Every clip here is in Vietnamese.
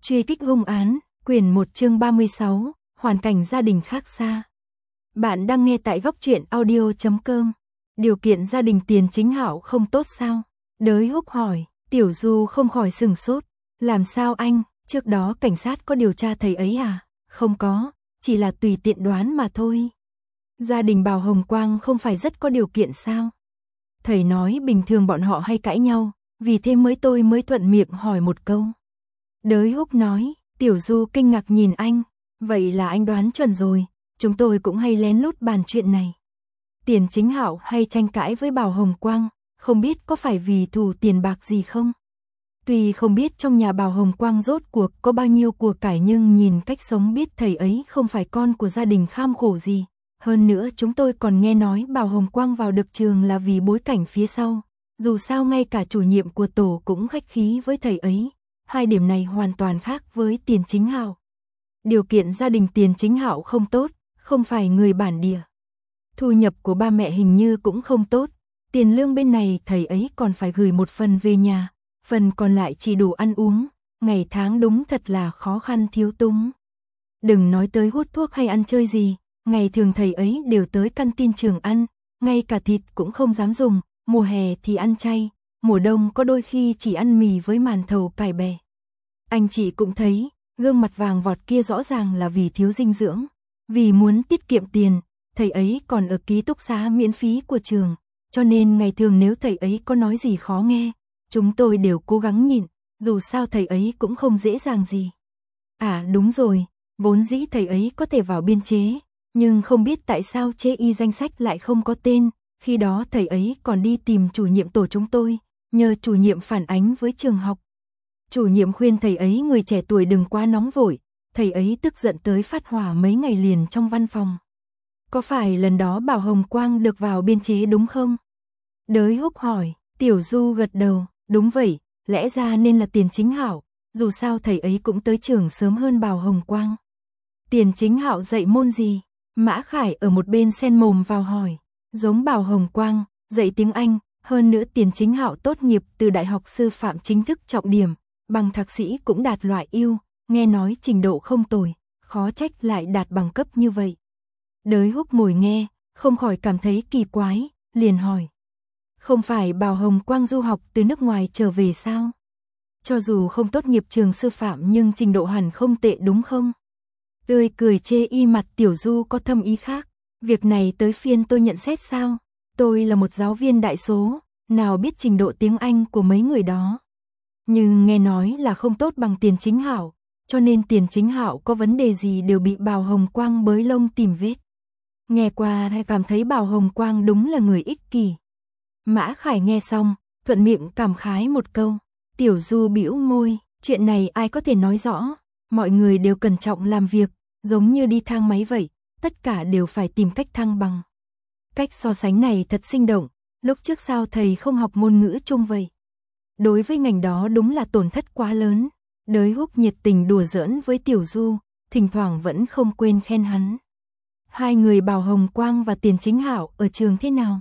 Truy kích hung án, quyển 1 chương 36, hoàn cảnh gia đình khác xa. Bạn đang nghe tại góc truyện audio.com. Điều kiện gia đình Tiền Chính Hạo không tốt sao? Đới Húc hỏi, Tiểu Du không khỏi sừng sốt. Làm sao anh, trước đó cảnh sát có điều tra thầy ấy à? Không có, chỉ là tùy tiện đoán mà thôi. Gia đình Bào Hồng Quang không phải rất có điều kiện sao? Thầy nói bình thường bọn họ hay cãi nhau, vì thế tôi mới thuận miệng hỏi một câu. Đới Húc nói, Tiểu Du kinh ngạc nhìn anh, vậy là anh đoán chuẩn rồi, chúng tôi cũng hay lén lút bàn chuyện này. Tiền Chính Hạo hay tranh cãi với Bào Hồng Quang, không biết có phải vì thù tiền bạc gì không? Tuy không biết trong nhà Bào Hồng Quang rốt cuộc có bao nhiêu của cải nhưng nhìn cách sống biết thầy ấy không phải con của gia đình kham khổ gì. Hơn nữa chúng tôi còn nghe nói Bào Hồng Quang vào được trường là vì bối cảnh phía sau. Dù sao ngay cả chủ nhiệm của tổ cũng khách khí với thầy ấy. Hai điểm này hoàn toàn khác với Tiền Chính Hạo. Điều kiện gia đình Tiền Chính Hạo không tốt, không phải người bản địa. Thu nhập của ba mẹ hình như cũng không tốt. Tiền lương bên này thầy ấy còn phải gửi một phần về nhà, phần còn lại chỉ đủ ăn uống. Ngày tháng đúng thật là khó khăn thiếu túng. Đừng nói tới hút thuốc hay ăn chơi gì. Ngày thường thầy ấy đều tới căn tin trường ăn, ngay cả thịt cũng không dám dùng, mùa hè thì ăn chay, mùa đông có đôi khi chỉ ăn mì với màn thầu cải bè. Anh chị cũng thấy, gương mặt vàng vọt kia rõ ràng là vì thiếu dinh dưỡng, vì muốn tiết kiệm tiền, thầy ấy còn ở ký túc xá miễn phí của trường, cho nên ngày thường nếu thầy ấy có nói gì khó nghe, chúng tôi đều cố gắng nhịn, dù sao thầy ấy cũng không dễ dàng gì. À đúng rồi, vốn dĩ thầy ấy có thể vào biên chế. Nhưng không biết tại sao chế y danh sách lại không có tên, khi đó thầy ấy còn đi tìm chủ nhiệm tổ chúng tôi, nhờ chủ nhiệm phản ánh với trường học. Chủ nhiệm khuyên thầy ấy người trẻ tuổi đừng quá nóng vội, thầy ấy tức giận tới phát hỏa mấy ngày liền trong văn phòng. Có phải lần đó Bào Hồng Quang được vào biên chế đúng không? Đới Húc hỏi, Tiểu Du gật đầu, đúng vậy, lẽ ra nên là Tiền Chính Hạo, dù sao thầy ấy cũng tới trường sớm hơn Bào Hồng Quang. Tiền Chính Hạo dạy môn gì? Mã Khải ở một bên xen mồm vào hỏi, giống Bào Hồng Quang, dạy tiếng Anh, hơn nữa Tiền Chính Hạo tốt nghiệp từ Đại học Sư phạm chính thức trọng điểm, bằng thạc sĩ cũng đạt loại ưu, nghe nói trình độ không tồi, khó trách lại đạt bằng cấp như vậy. Đới Húc ngồi nghe, không khỏi cảm thấy kỳ quái, liền hỏi. Không phải Bào Hồng Quang du học từ nước ngoài trở về sao? Cho dù không tốt nghiệp trường sư phạm nhưng trình độ hẳn không tệ đúng không? Tươi cười chê y mặt Tiểu Du có thâm ý khác. Việc này tới phiên tôi nhận xét sao? Tôi là một giáo viên đại số, nào biết trình độ tiếng Anh của mấy người đó. Nhưng nghe nói là không tốt bằng Tiền Chính Hạo, cho nên Tiền Chính Hạo có vấn đề gì đều bị Bào Hồng Quang bới lông tìm vết. Nghe qua hay cảm thấy Bào Hồng Quang đúng là người ích kỷ. Mã Khải nghe xong, thuận miệng cảm khái một câu. Tiểu Du bĩu môi, chuyện này ai có thể nói rõ. Mọi người đều cẩn trọng làm việc, giống như đi thang máy vậy, tất cả đều phải tìm cách thăng bằng. Cách so sánh này thật sinh động, lúc trước sao thầy không học ngôn ngữ Trung vậy? Đối với ngành đó đúng là tổn thất quá lớn. Đới Húc nhiệt tình đùa giỡn với Tiểu Du, thỉnh thoảng vẫn không quên khen hắn. Hai người Bào Hồng Quang và Tiền Chính Hạo ở trường thế nào?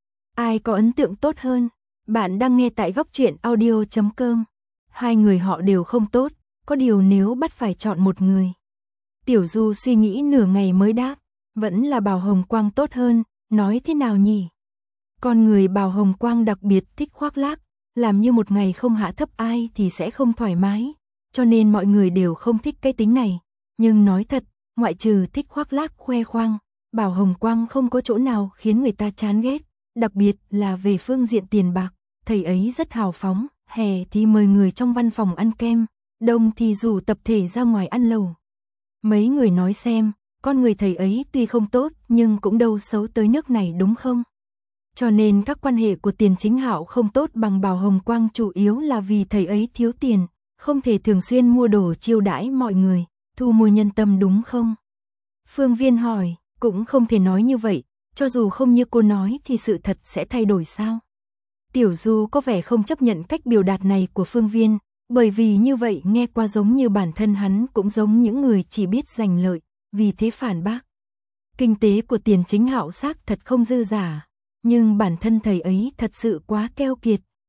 Ai có ấn tượng tốt hơn? Bạn đang nghe tại góc truyện audio.com. Hai người họ đều không tốt. Có điều nếu bắt phải chọn một người. Tiểu Du suy nghĩ nửa ngày mới đáp, vẫn là Bào Hồng Quang tốt hơn, nói thế nào nhỉ? Con người Bào Hồng Quang đặc biệt thích khoác lác, làm như một ngày không hạ thấp ai thì sẽ không thoải mái, cho nên mọi người đều không thích cái tính này. Nhưng nói thật, ngoại trừ thích khoác lác khoe khoang, Bào Hồng Quang không có chỗ nào khiến người ta chán ghét, đặc biệt là về phương diện tiền bạc, thầy ấy rất hào phóng, hè thì mời người trong văn phòng ăn kem. Đông thì rủ tập thể ra ngoài ăn lẩu. Mấy người nói xem, con người thầy ấy tuy không tốt nhưng cũng đâu xấu tới nước này đúng không? Cho nên các quan hệ của Tiền Chính Hạo không tốt bằng Bào Hồng Quang chủ yếu là vì thầy ấy thiếu tiền, không thể thường xuyên mua đồ chiêu đãi mọi người, thu mua nhân tâm đúng không? Phương Viên hỏi, cũng không thể nói như vậy, cho dù không như cô nói thì sự thật sẽ thay đổi sao? Tiểu Du có vẻ không chấp nhận cách biểu đạt này của Phương Viên. Bởi vì như vậy nghe qua giống như bản thân hắn cũng giống những người chỉ biết giành lợi, vì thế phản bác. Kinh tế của Tiền Chính Hạo xác thật không dư giả, nhưng bản thân thầy ấy thật sự quá keo kiệt,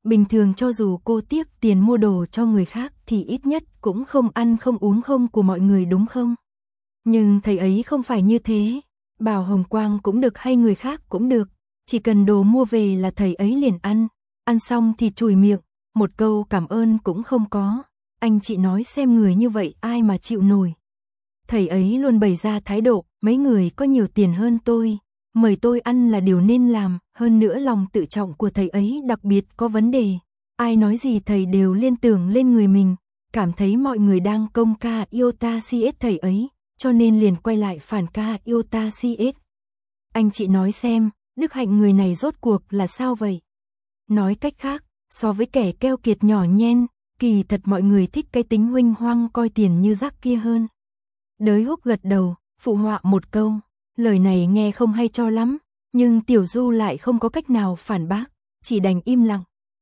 Bình thường cho dù cô tiếc tiền mua đồ cho người khác thì ít nhất cũng không ăn không uống không của mọi người đúng không? Nhưng thầy ấy không phải như thế, bảo Hồng Quang cũng được hay người khác cũng được, chỉ cần đồ mua về là thầy ấy liền ăn xong thì chùi miệng, một câu cảm ơn cũng không có. Anh chị nói xem người như vậy ai mà chịu nổi. Thầy ấy luôn bày ra thái độ, mấy người có nhiều tiền hơn tôi, mời tôi ăn là điều nên làm, hơn nữa lòng tự trọng của thầy ấy đặc biệt có vấn đề. Ai nói gì thầy đều liên tưởng lên người mình, cảm thấy mọi người đang công ca iota CS thầy ấy, cho nên liền quay lại phản ca iota CS. Anh chị nói xem, đức hạnh người này rốt cuộc là sao vậy? Nói cách khác, so với kẻ keo kiệt nhỏ nhen, kỳ thật mọi người thích cái tính huênh hoang coi tiền như rác kia hơn. Đới Húc gật đầu, phụ họa một câu, lời này nghe không hay cho lắm, nhưng Tiểu Du lại không có cách nào phản bác, chỉ đành im lặng.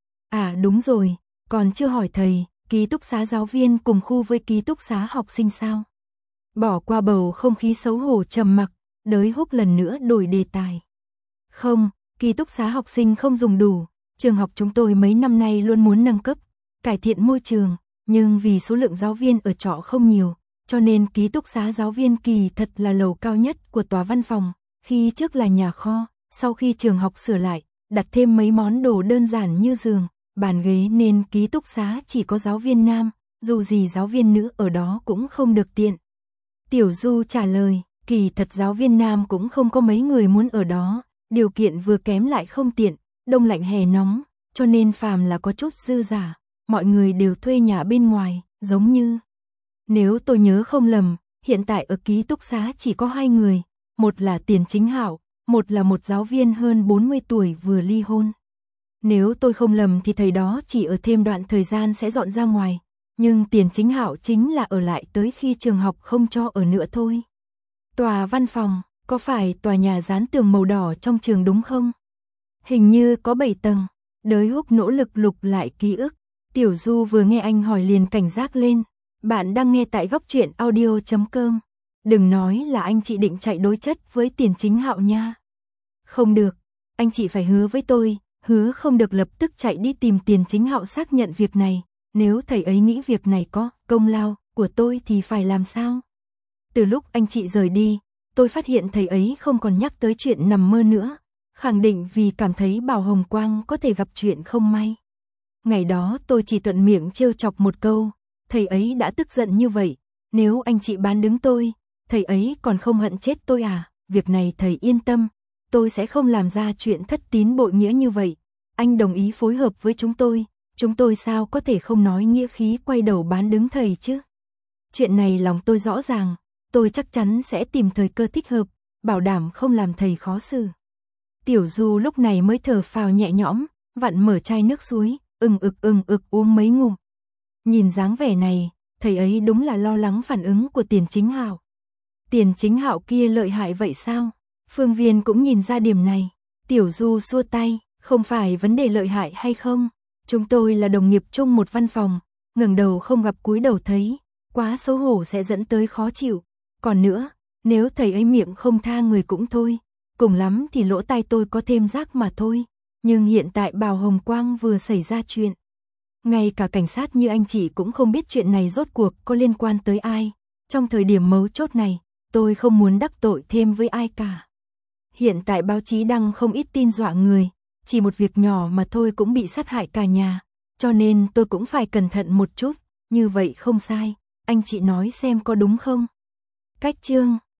À đúng rồi, còn chưa hỏi thầy, ký túc xá giáo viên cùng khu với ký túc xá học sinh sao? Bỏ qua bầu không khí xấu hổ trầm mặc, Đới Húc lần nữa đổi đề tài. Không, ký túc xá học sinh không dùng đủ, trường học chúng tôi mấy năm nay luôn muốn nâng cấp, cải thiện môi trường, nhưng vì số lượng giáo viên ở trọ không nhiều, cho nên ký túc xá giáo viên kỳ thật là lầu cao nhất của tòa văn phòng, khi trước là nhà kho, sau khi trường học sửa lại, đặt thêm mấy món đồ đơn giản như giường, bàn ghế nên ký túc xá chỉ có giáo viên nam, dù gì giáo viên nữ ở đó cũng không được tiện. Tiểu Du trả lời, kỳ thật giáo viên nam cũng không có mấy người muốn ở đó, điều kiện vừa kém lại không tiện, đông lạnh hè nóng, cho nên phàm là có chút dư giả, mọi người đều thuê nhà bên ngoài, giống như... Nếu tôi nhớ không lầm, hiện tại ở ký túc xá chỉ có 2 người, một là Tiền Chính Hạo, một là một giáo viên hơn 40 tuổi vừa ly hôn. Nếu tôi không lầm thì thầy đó chỉ ở thêm đoạn thời gian sẽ dọn ra ngoài, nhưng Tiền Chính Hạo chính là ở lại tới khi trường học không cho ở nữa thôi. Tòa văn phòng, có phải tòa nhà dán tường màu đỏ trong trường đúng không? Hình như có 7 tầng, Đới Húc nỗ lực lục lại ký ức, Tiểu Du vừa nghe anh hỏi liền cảnh giác lên. Bạn đang nghe tại góc truyện audio.com. Đừng nói là anh chị định chạy đối chất với Tiền Chính Hạo nha. Không được, anh chị phải hứa với tôi, hứa không được lập tức chạy đi tìm Tiền Chính Hạo xác nhận việc này, nếu thầy ấy nghĩ việc này có công lao của tôi thì phải làm sao? Từ lúc anh chị rời đi, tôi phát hiện thầy ấy không còn nhắc tới chuyện nằm mơ nữa, khẳng định vì cảm thấy Bảo Hồng Quang có thể gặp chuyện không may. Ngày đó tôi chỉ thuận miệng trêu chọc một câu, thầy ấy đã tức giận như vậy, nếu anh chị bán đứng tôi, thầy ấy còn không hận chết tôi à? Việc này thầy yên tâm, tôi sẽ không làm ra chuyện thất tín bội nghĩa như vậy. Anh đồng ý phối hợp với chúng tôi sao có thể không nói nghĩa khí quay đầu bán đứng thầy chứ? Chuyện này lòng tôi rõ ràng, tôi chắc chắn sẽ tìm thời cơ thích hợp, bảo đảm không làm thầy khó xử. Tiểu Du lúc này mới thở phào nhẹ nhõm, vặn mở chai nước suối, ừng ực uống mấy ngụm. Nhìn dáng vẻ này, thầy ấy đúng là lo lắng phản ứng của Tiền Chính Hạo. Tiền Chính Hạo kia lợi hại vậy sao? Phương Viên cũng nhìn ra điểm này. Tiểu Du xua tay, không phải vấn đề lợi hại hay không. Chúng tôi là đồng nghiệp chung một văn phòng, ngẩng đầu không gặp cúi đầu thấy, quá xấu hổ sẽ dẫn tới khó chịu. Còn nữa, nếu thầy ấy miệng không tha người cũng thôi, cùng lắm thì lỗ tai tôi có thêm rác mà thôi. Nhưng hiện tại Bảo Hồng Quang vừa xảy ra chuyện. Ngay cả cảnh sát như anh chị cũng không biết chuyện này rốt cuộc có liên quan tới ai. Trong thời điểm mấu chốt này, tôi không muốn đắc tội thêm với ai cả. Hiện tại báo chí đăng không ít tin dọa người, chỉ một việc nhỏ mà thôi cũng bị sát hại cả nhà. Cho nên tôi cũng phải cẩn thận một chút, như vậy không sai. Anh chị nói xem có đúng không? Cách chương